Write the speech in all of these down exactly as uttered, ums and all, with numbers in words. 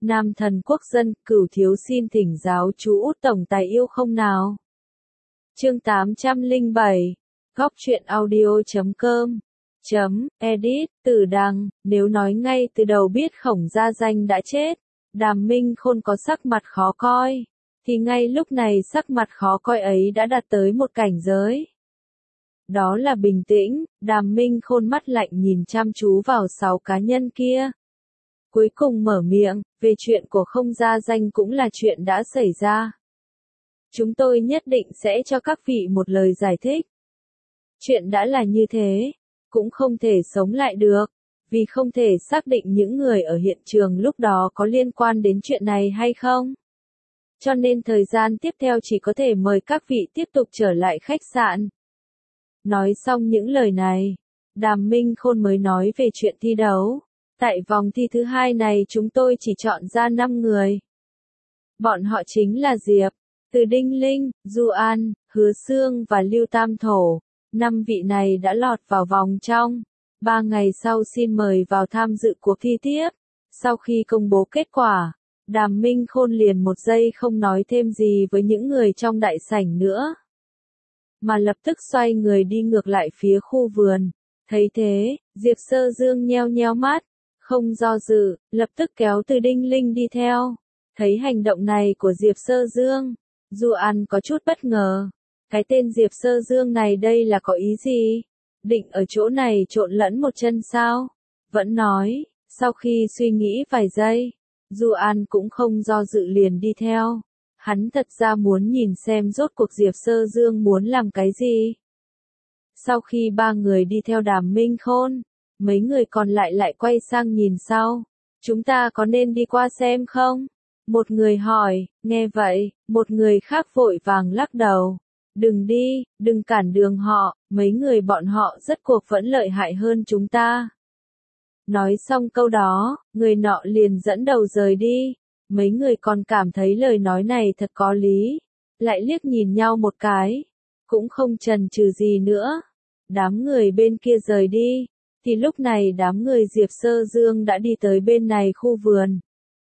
Nam thần quốc dân, Cửu thiếu xin thỉnh giáo chú Út tổng tài yêu không nào. Chương tám trăm lẻ bảy, góc truyện audio chấm com, chấm, edit, Tử Đằng, nếu nói ngay từ đầu biết Khổng Gia Danh đã chết, Đàm Minh Khôn có sắc mặt khó coi, thì ngay lúc này sắc mặt khó coi ấy đã đạt tới một cảnh giới. Đó là bình tĩnh, Đàm Minh Khôn mắt lạnh nhìn chăm chú vào sáu cá nhân kia. Cuối cùng mở miệng, về chuyện của Không Gia Danh cũng là chuyện đã xảy ra. Chúng tôi nhất định sẽ cho các vị một lời giải thích. Chuyện đã là như thế, cũng không thể sống lại được, vì không thể xác định những người ở hiện trường lúc đó có liên quan đến chuyện này hay không. Cho nên thời gian tiếp theo chỉ có thể mời các vị tiếp tục trở lại khách sạn. Nói xong những lời này, Đàm Minh Khôn mới nói về chuyện thi đấu. Tại vòng thi thứ hai này chúng tôi chỉ chọn ra năm người. Bọn họ chính là Diệp, Từ Đinh Linh, Du An, Hứa Xương và Lưu Tam Thổ. Năm vị này đã lọt vào vòng trong. Ba ngày sau xin mời vào tham dự cuộc thi tiếp. Sau khi công bố kết quả, Đàm Minh Khôn liền một giây không nói thêm gì với những người trong đại sảnh nữa. Mà lập tức xoay người đi ngược lại phía khu vườn. Thấy thế, Diệp Sơ Dương nheo nheo mắt. Không do dự, lập tức kéo Từ Đinh Linh đi theo. Thấy hành động này của Diệp Sơ Dương, Du An có chút bất ngờ. Cái tên Diệp Sơ Dương này đây là có ý gì? Định ở chỗ này trộn lẫn một chân sao? Vẫn nói, sau khi suy nghĩ vài giây, Du An cũng không do dự liền đi theo. Hắn thật ra muốn nhìn xem rốt cuộc Diệp Sơ Dương muốn làm cái gì. Sau khi ba người đi theo Đàm Minh Khôn, mấy người còn lại lại quay sang nhìn sau. Chúng ta có nên đi qua xem không? Một người hỏi, nghe vậy, một người khác vội vàng lắc đầu. Đừng đi, đừng cản đường họ, mấy người bọn họ rất cuộc vẫn lợi hại hơn chúng ta. Nói xong câu đó, người nọ liền dẫn đầu rời đi. Mấy người còn cảm thấy lời nói này thật có lý. Lại liếc nhìn nhau một cái. Cũng không chần chừ gì nữa. Đám người bên kia rời đi. Thì lúc này đám người Diệp Sơ Dương đã đi tới bên này khu vườn.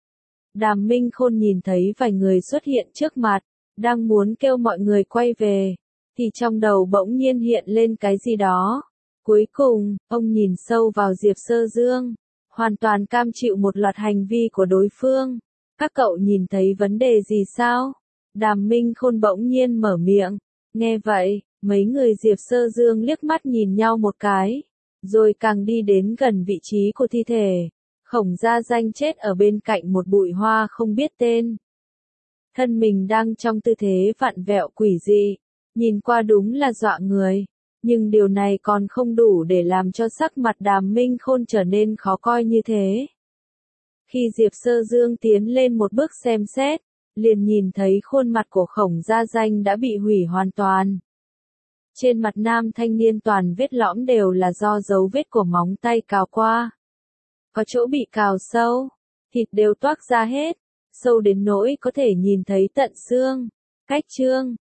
Đàm Minh Khôn nhìn thấy vài người xuất hiện trước mặt, đang muốn kêu mọi người quay về, thì trong đầu bỗng nhiên hiện lên cái gì đó. Cuối cùng, ông nhìn sâu vào Diệp Sơ Dương, hoàn toàn cam chịu một loạt hành vi của đối phương. Các cậu nhìn thấy vấn đề gì sao? Đàm Minh Khôn bỗng nhiên mở miệng. Nghe vậy, mấy người Diệp Sơ Dương liếc mắt nhìn nhau một cái. Rồi càng đi đến gần vị trí của thi thể, Khổng Gia Danh chết ở bên cạnh một bụi hoa không biết tên. Thân mình đang trong tư thế vặn vẹo quỷ dị, nhìn qua đúng là dọa người, nhưng điều này còn không đủ để làm cho sắc mặt Đàm Minh Khôn trở nên khó coi như thế. Khi Diệp Sơ Dương tiến lên một bước xem xét, liền nhìn thấy khuôn mặt của Khổng Gia Danh đã bị hủy hoàn toàn. Trên mặt nam thanh niên toàn vết lõm đều là do dấu vết của móng tay cào qua. Có chỗ bị cào sâu, thịt đều toác ra hết, sâu đến nỗi có thể nhìn thấy tận xương. Cách chương,